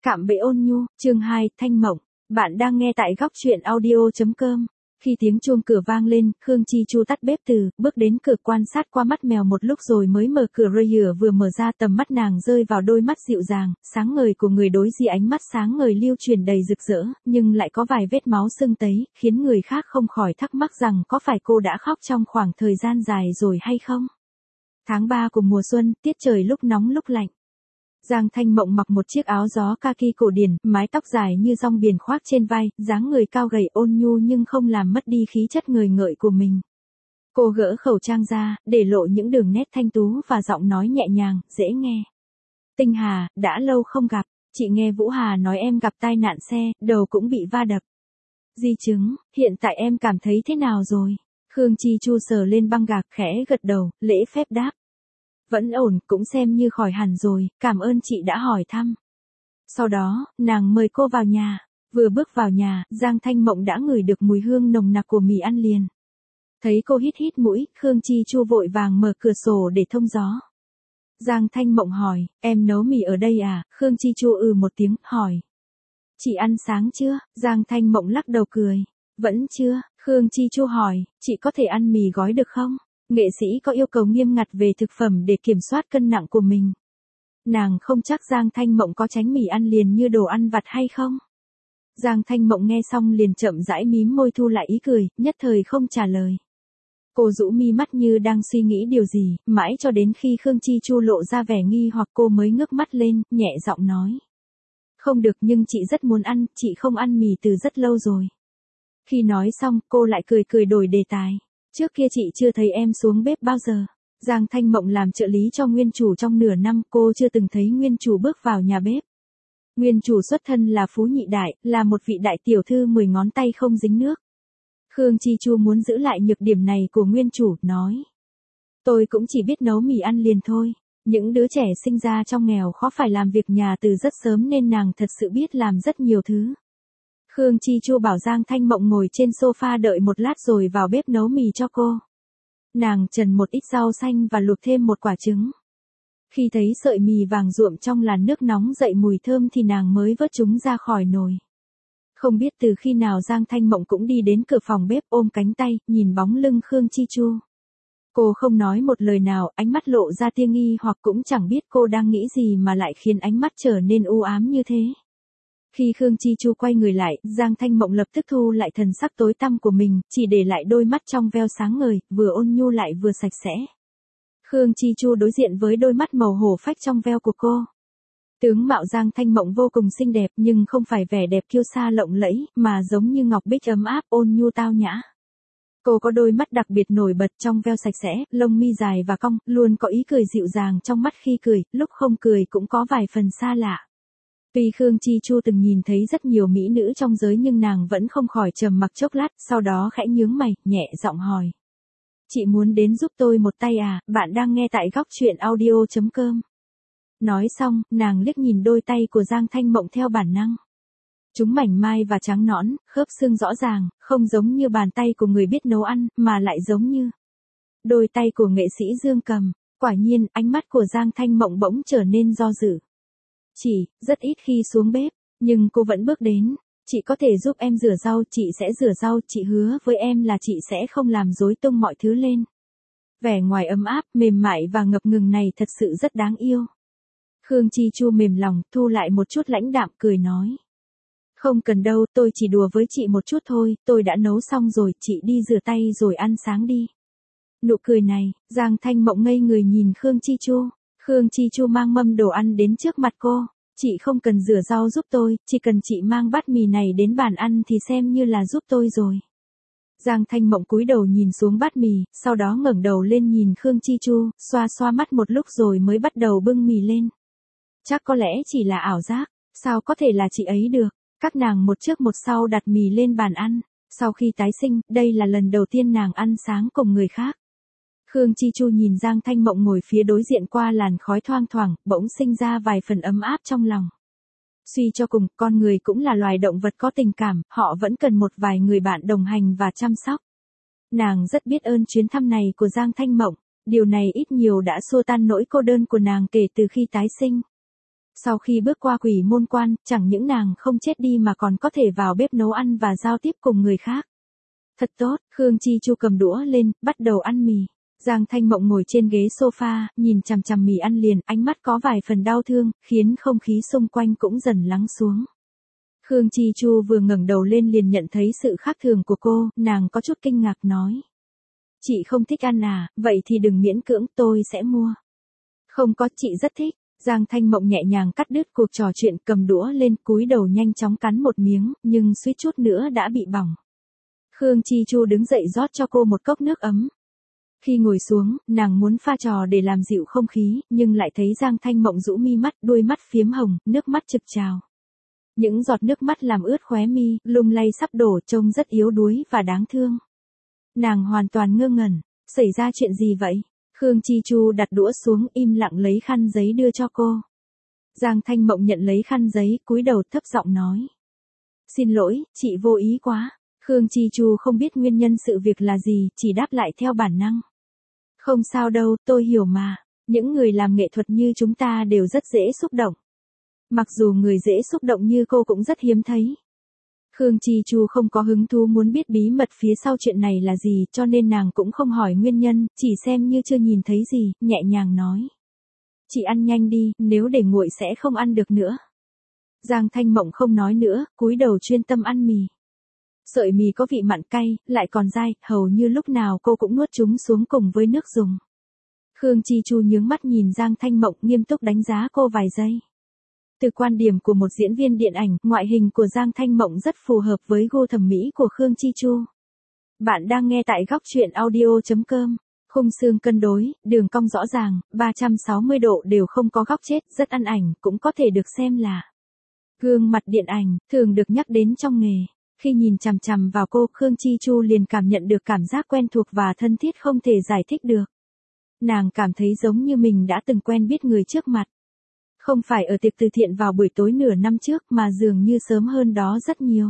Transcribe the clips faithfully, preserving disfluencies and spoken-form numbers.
Cạm bẫy ôn nhu, chương hai, Thanh Mộng. Bạn đang nghe tại góc truyện audio.com. Khi tiếng chuông cửa vang lên, Khương Chi Chu tắt bếp từ, bước đến cửa quan sát qua mắt mèo một lúc rồi mới mở cửa. Rơi vừa mở ra, tầm mắt nàng rơi vào đôi mắt dịu dàng, sáng ngời của người đối diện. Ánh mắt sáng ngời lưu truyền đầy rực rỡ, nhưng lại có vài vết máu sưng tấy, khiến người khác không khỏi thắc mắc rằng có phải cô đã khóc trong khoảng thời gian dài rồi hay không. Tháng ba của mùa xuân, tiết trời lúc nóng lúc lạnh. Giang Thanh Mộng mặc một chiếc áo gió kaki cổ điển, mái tóc dài như rong biển khoác trên vai, dáng người cao gầy ôn nhu nhưng không làm mất đi khí chất ngời ngợi của mình. Cô gỡ khẩu trang ra, để lộ những đường nét thanh tú và giọng nói nhẹ nhàng, dễ nghe. Tinh Hà, đã lâu không gặp, chị nghe Vũ Hà nói em gặp tai nạn xe, đầu cũng bị va đập. Di chứng, hiện tại em cảm thấy thế nào rồi? Khương Chi Chu sờ lên băng gạc khẽ gật đầu, lễ phép đáp. Vẫn ổn, cũng xem như khỏi hẳn rồi, cảm ơn chị đã hỏi thăm. Sau đó, nàng mời cô vào nhà. Vừa bước vào nhà, Giang Thanh Mộng đã ngửi được mùi hương nồng nặc của mì ăn liền. Thấy cô hít hít mũi, Khương Chi Chu vội vàng mở cửa sổ để thông gió. Giang Thanh Mộng hỏi, em nấu mì ở đây à? Khương Chi Chu ừ một tiếng, hỏi. Chị ăn sáng chưa? Giang Thanh Mộng lắc đầu cười. Vẫn chưa. Khương Chi Chu hỏi, chị có thể ăn mì gói được không? Nghệ sĩ có yêu cầu nghiêm ngặt về thực phẩm để kiểm soát cân nặng của mình. Nàng không chắc Giang Thanh Mộng có tránh mì ăn liền như đồ ăn vặt hay không. Giang Thanh Mộng nghe xong liền chậm rãi mím môi thu lại ý cười, nhất thời không trả lời. Cô rũ mi mắt như đang suy nghĩ điều gì, mãi cho đến khi Khương Chi Chu lộ ra vẻ nghi hoặc cô mới ngước mắt lên, nhẹ giọng nói. Không được, nhưng chị rất muốn ăn, chị không ăn mì từ rất lâu rồi. Khi nói xong, cô lại cười cười đổi đề tài. Trước kia chị chưa thấy em xuống bếp bao giờ. Giang Thanh Mộng làm trợ lý cho nguyên chủ trong nửa năm, cô chưa từng thấy nguyên chủ bước vào nhà bếp. Nguyên chủ xuất thân là phú nhị đại, là một vị đại tiểu thư mười ngón tay không dính nước. Khương Chi Chu muốn giữ lại nhược điểm này của nguyên chủ, nói. Tôi cũng chỉ biết nấu mì ăn liền thôi. Những đứa trẻ sinh ra trong nghèo khó phải làm việc nhà từ rất sớm nên nàng thật sự biết làm rất nhiều thứ. Khương Chi Chu bảo Giang Thanh Mộng ngồi trên sofa đợi một lát rồi vào bếp nấu mì cho cô. Nàng trần một ít rau xanh và luộc thêm một quả trứng. Khi thấy sợi mì vàng ruộm trong làn nước nóng dậy mùi thơm thì nàng mới vớt chúng ra khỏi nồi. Không biết từ khi nào Giang Thanh Mộng cũng đi đến cửa phòng bếp ôm cánh tay, nhìn bóng lưng Khương Chi Chu. Cô không nói một lời nào, ánh mắt lộ ra tia nghi hoặc cũng chẳng biết cô đang nghĩ gì mà lại khiến ánh mắt trở nên u ám như thế. Khi Khương Chi Chu quay người lại, Giang Thanh Mộng lập tức thu lại thần sắc tối tăm của mình, chỉ để lại đôi mắt trong veo sáng ngời, vừa ôn nhu lại vừa sạch sẽ. Khương Chi Chu đối diện với đôi mắt màu hổ phách trong veo của cô. Tướng mạo Giang Thanh Mộng vô cùng xinh đẹp nhưng không phải vẻ đẹp kiêu sa lộng lẫy, mà giống như ngọc bích ấm áp ôn nhu tao nhã. Cô có đôi mắt đặc biệt nổi bật trong veo sạch sẽ, lông mi dài và cong, luôn có ý cười dịu dàng trong mắt khi cười, lúc không cười cũng có vài phần xa lạ. Tuy Khương Chi Chu từng nhìn thấy rất nhiều mỹ nữ trong giới nhưng nàng vẫn không khỏi trầm mặc chốc lát, sau đó khẽ nhướng mày, nhẹ giọng hỏi. Chị muốn đến giúp tôi một tay à? Bạn đang nghe tại góc truyện audio.com. Nói xong, nàng liếc nhìn đôi tay của Giang Thanh Mộng theo bản năng. Chúng mảnh mai và trắng nõn, khớp xương rõ ràng, không giống như bàn tay của người biết nấu ăn, mà lại giống như đôi tay của nghệ sĩ Dương Cầm. Quả nhiên, ánh mắt của Giang Thanh Mộng bỗng trở nên do dự. Chị, rất ít khi xuống bếp, nhưng cô vẫn bước đến. Chị có thể giúp em rửa rau, chị sẽ rửa rau, chị hứa với em là chị sẽ không làm rối tung mọi thứ lên. Vẻ ngoài ấm áp, mềm mại và ngập ngừng này thật sự rất đáng yêu. Khương Chi Chu mềm lòng, thu lại một chút lãnh đạm, cười nói. Không cần đâu, tôi chỉ đùa với chị một chút thôi, tôi đã nấu xong rồi, chị đi rửa tay rồi ăn sáng đi. Nụ cười này, Giang Thanh Mộng ngây người nhìn Khương Chi Chu. Khương Chi Chu mang mâm đồ ăn đến trước mặt cô. Chị không cần rửa rau giúp tôi, chỉ cần chị mang bát mì này đến bàn ăn thì xem như là giúp tôi rồi. Giang Thanh Mộng cúi đầu nhìn xuống bát mì, sau đó ngẩng đầu lên nhìn Khương Chi Chu, xoa xoa mắt một lúc rồi mới bắt đầu bưng mì lên. Chắc có lẽ chỉ là ảo giác, sao có thể là chị ấy được. Các nàng một trước một sau đặt mì lên bàn ăn. Sau khi tái sinh, đây là lần đầu tiên nàng ăn sáng cùng người khác. Khương Chi Chu nhìn Giang Thanh Mộng ngồi phía đối diện qua làn khói thoang thoảng, bỗng sinh ra vài phần ấm áp trong lòng. Suy cho cùng, con người cũng là loài động vật có tình cảm, họ vẫn cần một vài người bạn đồng hành và chăm sóc. Nàng rất biết ơn chuyến thăm này của Giang Thanh Mộng, điều này ít nhiều đã xua tan nỗi cô đơn của nàng kể từ khi tái sinh. Sau khi bước qua quỷ môn quan, chẳng những nàng không chết đi mà còn có thể vào bếp nấu ăn và giao tiếp cùng người khác. Thật tốt, Khương Chi Chu cầm đũa lên, bắt đầu ăn mì. Giang Thanh Mộng ngồi trên ghế sofa, nhìn chằm chằm mì ăn liền, ánh mắt có vài phần đau thương, khiến không khí xung quanh cũng dần lắng xuống. Khương Chi Chu vừa ngẩng đầu lên liền nhận thấy sự khác thường của cô, nàng có chút kinh ngạc nói. Chị không thích ăn à, vậy thì đừng miễn cưỡng, tôi sẽ mua. Không có, chị rất thích. Giang Thanh Mộng nhẹ nhàng cắt đứt cuộc trò chuyện, cầm đũa lên, cúi đầu nhanh chóng cắn một miếng, nhưng suýt chút nữa đã bị bỏng. Khương Chi Chu đứng dậy rót cho cô một cốc nước ấm. Khi ngồi xuống, nàng muốn pha trò để làm dịu không khí, nhưng lại thấy Giang Thanh Mộng rũ mi mắt, đôi mắt phiếm hồng, nước mắt trực trào. Những giọt nước mắt làm ướt khóe mi, lung lay sắp đổ, trông rất yếu đuối và đáng thương. Nàng hoàn toàn ngơ ngẩn, xảy ra chuyện gì vậy? Khương Chi Chu đặt đũa xuống, im lặng lấy khăn giấy đưa cho cô. Giang Thanh Mộng nhận lấy khăn giấy, cúi đầu thấp giọng nói. Xin lỗi, chị vô ý quá. Khương Chi Chu không biết nguyên nhân sự việc là gì, chỉ đáp lại theo bản năng. Không sao đâu, tôi hiểu mà. Những người làm nghệ thuật như chúng ta đều rất dễ xúc động. Mặc dù người dễ xúc động như cô cũng rất hiếm thấy. Khương Chi Chu không có hứng thú muốn biết bí mật phía sau chuyện này là gì, cho nên nàng cũng không hỏi nguyên nhân, chỉ xem như chưa nhìn thấy gì, nhẹ nhàng nói. Chị ăn nhanh đi, nếu để nguội sẽ không ăn được nữa. Giang Thanh Mộng không nói nữa, cúi đầu chuyên tâm ăn mì. Sợi mì có vị mặn cay, lại còn dai, hầu như lúc nào cô cũng nuốt chúng xuống cùng với nước dùng. Khương Chi Chu nhướng mắt nhìn Giang Thanh Mộng, nghiêm túc đánh giá cô vài giây. Từ quan điểm của một diễn viên điện ảnh, ngoại hình của Giang Thanh Mộng rất phù hợp với gu thẩm mỹ của Khương Chi Chu. Bạn đang nghe tại góc truyện audio chấm com. Khung xương cân đối, đường cong rõ ràng, ba trăm sáu mươi độ đều không có góc chết, rất ăn ảnh, cũng có thể được xem là gương mặt điện ảnh, thường được nhắc đến trong nghề. Khi nhìn chằm chằm vào cô, Khương Chi Chu liền cảm nhận được cảm giác quen thuộc và thân thiết không thể giải thích được. Nàng cảm thấy giống như mình đã từng quen biết người trước mặt. Không phải ở tiệc từ thiện vào buổi tối nửa năm trước mà dường như sớm hơn đó rất nhiều.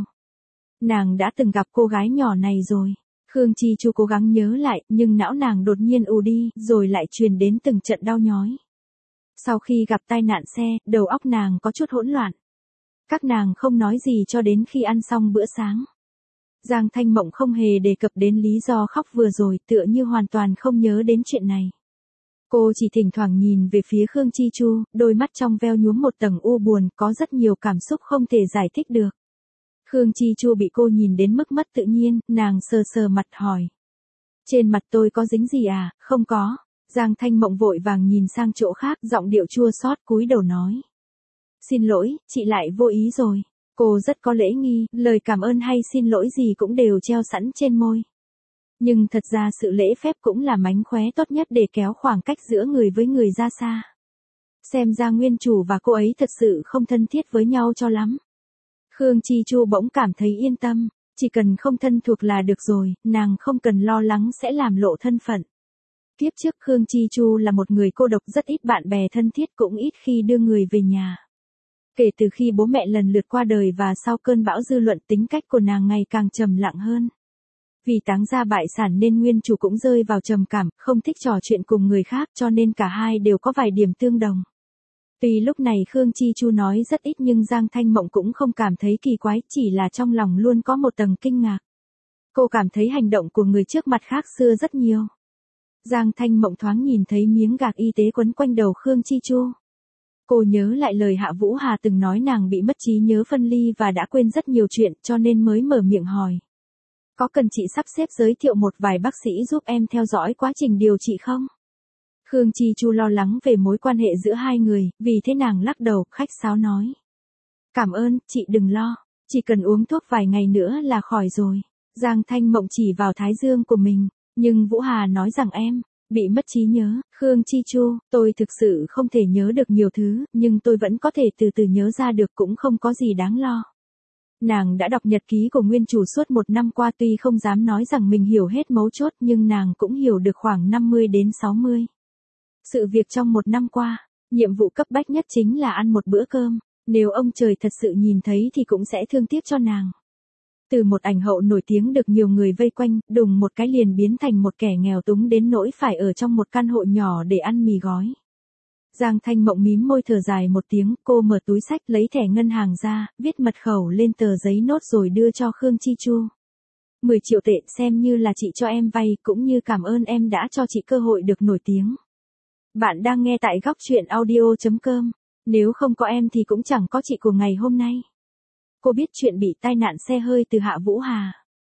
Nàng đã từng gặp cô gái nhỏ này rồi. Khương Chi Chu cố gắng nhớ lại, nhưng não nàng đột nhiên ù đi, rồi lại truyền đến từng trận đau nhói. Sau khi gặp tai nạn xe, đầu óc nàng có chút hỗn loạn. Các nàng không nói gì cho đến khi ăn xong bữa sáng. Giang Thanh Mộng không hề đề cập đến lý do khóc vừa rồi, tựa như hoàn toàn không nhớ đến chuyện này. Cô chỉ thỉnh thoảng nhìn về phía Khương Chi Chu, đôi mắt trong veo nhuốm một tầng u buồn, có rất nhiều cảm xúc không thể giải thích được. Khương Chi Chu bị cô nhìn đến mức mất tự nhiên, nàng sờ sờ mặt hỏi. Trên mặt tôi có dính gì à? Không có. Giang Thanh Mộng vội vàng nhìn sang chỗ khác, giọng điệu chua xót cúi đầu nói. Xin lỗi, chị lại vô ý rồi. Cô rất có lễ nghi, lời cảm ơn hay xin lỗi gì cũng đều treo sẵn trên môi. Nhưng thật ra sự lễ phép cũng là mánh khóe tốt nhất để kéo khoảng cách giữa người với người ra xa. Xem ra nguyên chủ và cô ấy thật sự không thân thiết với nhau cho lắm. Khương Chi Chu bỗng cảm thấy yên tâm, chỉ cần không thân thuộc là được rồi, nàng không cần lo lắng sẽ làm lộ thân phận. Kiếp trước Khương Chi Chu là một người cô độc, rất ít bạn bè thân thiết, cũng ít khi đưa người về nhà. Kể từ khi bố mẹ lần lượt qua đời và sau cơn bão dư luận, tính cách của nàng ngày càng trầm lặng hơn. Vì táng gia bại sản nên nguyên chủ cũng rơi vào trầm cảm, không thích trò chuyện cùng người khác, cho nên cả hai đều có vài điểm tương đồng. Tuy lúc này Khương Chi Chu nói rất ít nhưng Giang Thanh Mộng cũng không cảm thấy kỳ quái, chỉ là trong lòng luôn có một tầng kinh ngạc. Cô cảm thấy hành động của người trước mặt khác xưa rất nhiều. Giang Thanh Mộng thoáng nhìn thấy miếng gạc y tế quấn quanh đầu Khương Chi Chu. Cô nhớ lại lời Hạ Vũ Hà từng nói nàng bị mất trí nhớ phân ly và đã quên rất nhiều chuyện, cho nên mới mở miệng hỏi. Có cần chị sắp xếp giới thiệu một vài bác sĩ giúp em theo dõi quá trình điều trị không? Khương Chi Chu lo lắng về mối quan hệ giữa hai người, vì thế nàng lắc đầu, khách sáo nói. Cảm ơn, chị đừng lo, chỉ cần uống thuốc vài ngày nữa là khỏi rồi. Giang Thanh Mộng chỉ vào thái dương của mình, nhưng Vũ Hà nói rằng em bị mất trí nhớ. Khương Chi Chu, tôi thực sự không thể nhớ được nhiều thứ, nhưng tôi vẫn có thể từ từ nhớ ra được, cũng không có gì đáng lo. Nàng đã đọc nhật ký của nguyên chủ suốt một năm qua, tuy không dám nói rằng mình hiểu hết mấu chốt nhưng nàng cũng hiểu được khoảng năm mươi đến sáu mươi. Sự việc trong một năm qua, nhiệm vụ cấp bách nhất chính là ăn một bữa cơm, nếu ông trời thật sự nhìn thấy thì cũng sẽ thương tiếc cho nàng. Từ một ảnh hậu nổi tiếng được nhiều người vây quanh, đùng một cái liền biến thành một kẻ nghèo túng đến nỗi phải ở trong một căn hộ nhỏ để ăn mì gói. Giang Thanh Mộng mím môi thở dài một tiếng, cô mở túi xách lấy thẻ ngân hàng ra, viết mật khẩu lên tờ giấy nốt rồi đưa cho Khương Chi Chu. mười triệu tệ xem như là chị cho em vay, cũng như cảm ơn em đã cho chị cơ hội được nổi tiếng. Bạn đang nghe tại góc chuyện audio chấm com. Nếu không có em thì cũng chẳng có chị của ngày hôm nay. Cô biết chuyện bị tai nạn xe hơi từ Hạ Vũ Hà.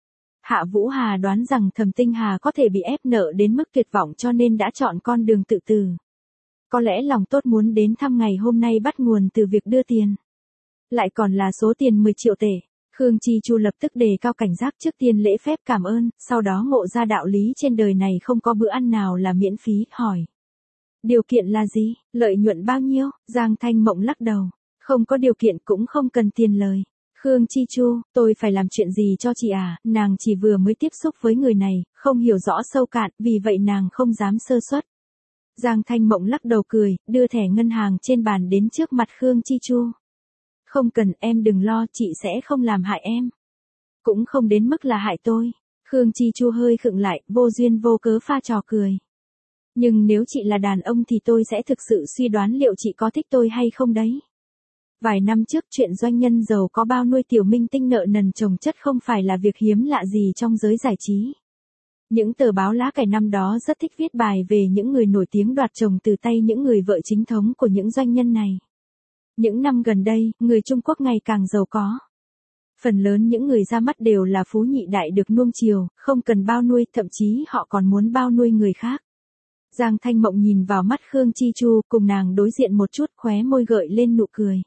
Hạ Vũ Hà đoán rằng Thẩm Tinh Hà có thể bị ép nợ đến mức tuyệt vọng cho nên đã chọn con đường tự tử. Có lẽ lòng tốt muốn đến thăm ngày hôm nay bắt nguồn từ việc đưa tiền. Lại còn là số tiền mười triệu tệ. Khương Chi Chu lập tức đề cao cảnh giác, trước tiên lễ phép cảm ơn, sau đó ngộ ra đạo lý trên đời này không có bữa ăn nào là miễn phí, hỏi. Điều kiện là gì, lợi nhuận bao nhiêu? Giang Thanh Mộng lắc đầu. Không có điều kiện cũng không cần tiền lời. Khương Chi Chu, tôi phải làm chuyện gì cho chị à? Nàng chỉ vừa mới tiếp xúc với người này, không hiểu rõ sâu cạn, vì vậy nàng không dám sơ suất. Giang Thanh Mộng lắc đầu cười, đưa thẻ ngân hàng trên bàn đến trước mặt Khương Chi Chu. Không cần, em đừng lo, chị sẽ không làm hại em. Cũng không đến mức là hại tôi. Khương Chi Chu hơi khựng lại, vô duyên vô cớ pha trò cười. Nhưng nếu chị là đàn ông thì tôi sẽ thực sự suy đoán liệu chị có thích tôi hay không đấy. Vài năm trước chuyện doanh nhân giàu có bao nuôi tiểu minh tinh nợ nần chồng chất không phải là việc hiếm lạ gì trong giới giải trí. Những tờ báo lá cải năm đó rất thích viết bài về những người nổi tiếng đoạt chồng từ tay những người vợ chính thống của những doanh nhân này. Những năm gần đây, người Trung Quốc ngày càng giàu có. Phần lớn những người ra mắt đều là phú nhị đại được nuông chiều, không cần bao nuôi, thậm chí họ còn muốn bao nuôi người khác. Giang Thanh Mộng nhìn vào mắt Khương Chi Chu, cùng nàng đối diện một chút, khóe môi gợi lên nụ cười.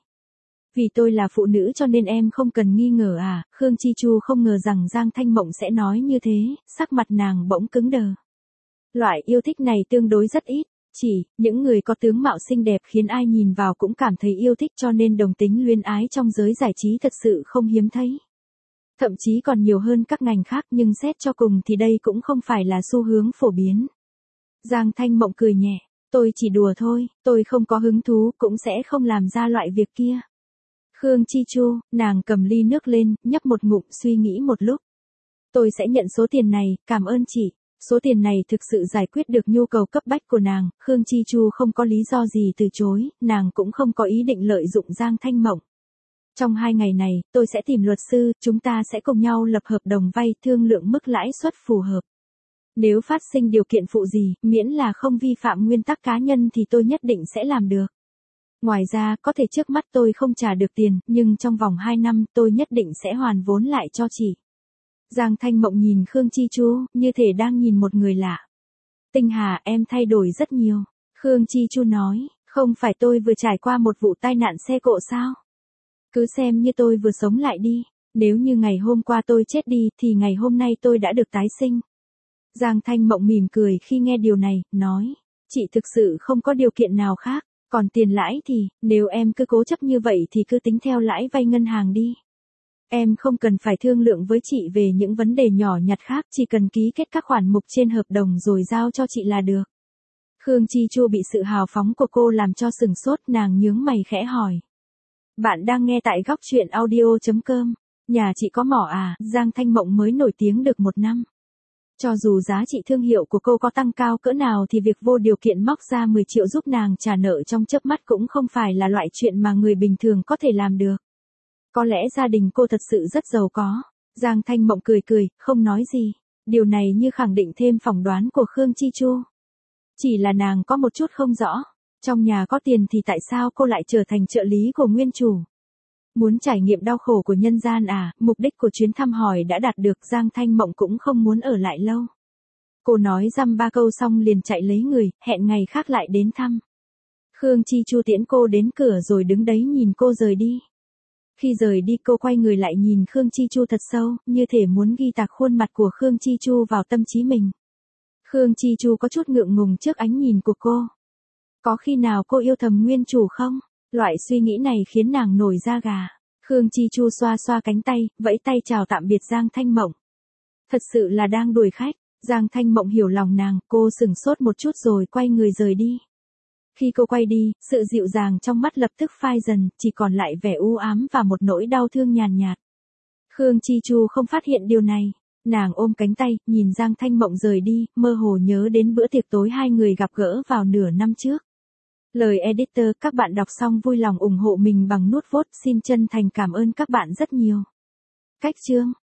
Vì tôi là phụ nữ cho nên em không cần nghi ngờ à? Khương Chi Chu không ngờ rằng Giang Thanh Mộng sẽ nói như thế, sắc mặt nàng bỗng cứng đờ. Loại yêu thích này tương đối rất ít, chỉ những người có tướng mạo xinh đẹp khiến ai nhìn vào cũng cảm thấy yêu thích, cho nên đồng tính luyến ái trong giới giải trí thật sự không hiếm thấy. Thậm chí còn nhiều hơn các ngành khác, nhưng xét cho cùng thì đây cũng không phải là xu hướng phổ biến. Giang Thanh Mộng cười nhẹ, tôi chỉ đùa thôi, tôi không có hứng thú, cũng sẽ không làm ra loại việc kia. Khương Chi Chu, nàng cầm ly nước lên, nhấp một ngụm, suy nghĩ một lúc. Tôi sẽ nhận số tiền này, cảm ơn chị. Số tiền này thực sự giải quyết được nhu cầu cấp bách của nàng, Khương Chi Chu không có lý do gì từ chối, nàng cũng không có ý định lợi dụng Giang Thanh Mộng. Trong hai ngày này, tôi sẽ tìm luật sư, chúng ta sẽ cùng nhau lập hợp đồng vay, thương lượng mức lãi suất phù hợp. Nếu phát sinh điều kiện phụ gì, miễn là không vi phạm nguyên tắc cá nhân thì tôi nhất định sẽ làm được. Ngoài ra, có thể trước mắt tôi không trả được tiền, nhưng trong vòng hai năm tôi nhất định sẽ hoàn vốn lại cho chị. Giang Thanh Mộng nhìn Khương Chi Chu, như thể đang nhìn một người lạ. Tinh Hà, em thay đổi rất nhiều. Khương Chi Chu nói, không phải tôi vừa trải qua một vụ tai nạn xe cộ sao? Cứ xem như tôi vừa sống lại đi. Nếu như ngày hôm qua tôi chết đi, thì ngày hôm nay tôi đã được tái sinh. Giang Thanh Mộng mỉm cười khi nghe điều này, nói, chị thực sự không có điều kiện nào khác. Còn tiền lãi thì, nếu em cứ cố chấp như vậy thì cứ tính theo lãi vay ngân hàng đi. Em không cần phải thương lượng với chị về những vấn đề nhỏ nhặt khác, chỉ cần ký kết các khoản mục trên hợp đồng rồi giao cho chị là được. Khương Chi Chu bị sự hào phóng của cô làm cho sừng sốt, nàng nhướng mày khẽ hỏi. Bạn đang nghe tại góc chuyện audio chấm com. Nhà chị có mỏ à? Giang Thanh Mộng mới nổi tiếng được một năm. Cho dù giá trị thương hiệu của cô có tăng cao cỡ nào thì việc vô điều kiện móc ra mười triệu giúp nàng trả nợ trong chớp mắt cũng không phải là loại chuyện mà người bình thường có thể làm được. Có lẽ gia đình cô thật sự rất giàu có. Giang Thanh Mộng cười cười, không nói gì. Điều này như khẳng định thêm phỏng đoán của Khương Chi Chu. Chỉ là nàng có một chút không rõ. Trong nhà có tiền thì tại sao cô lại trở thành trợ lý của nguyên chủ? Muốn trải nghiệm đau khổ của nhân gian à? Mục đích của chuyến thăm hỏi đã đạt được, Giang Thanh Mộng cũng không muốn ở lại lâu. Cô nói dăm ba câu xong liền chạy lấy người, hẹn ngày khác lại đến thăm. Khương Chi Chu tiễn cô đến cửa rồi đứng đấy nhìn cô rời đi. Khi rời đi cô quay người lại nhìn Khương Chi Chu thật sâu, như thể muốn ghi tạc khuôn mặt của Khương Chi Chu vào tâm trí mình. Khương Chi Chu có chút ngượng ngùng trước ánh nhìn của cô. Có khi nào cô yêu thầm nguyên chủ không? Loại suy nghĩ này khiến nàng nổi da gà. Khương Chi Chu xoa xoa cánh tay, vẫy tay chào tạm biệt Giang Thanh Mộng. Thật sự là đang đuổi khách. Giang Thanh Mộng hiểu lòng nàng, cô sửng sốt một chút rồi quay người rời đi. Khi cô quay đi, sự dịu dàng trong mắt lập tức phai dần, chỉ còn lại vẻ u ám và một nỗi đau thương nhàn nhạt. Khương Chi Chu không phát hiện điều này. Nàng ôm cánh tay, nhìn Giang Thanh Mộng rời đi, mơ hồ nhớ đến bữa tiệc tối hai người gặp gỡ vào nửa năm trước. Lời editor, các bạn đọc xong vui lòng ủng hộ mình bằng nút vote, xin chân thành cảm ơn các bạn rất nhiều. Cách chương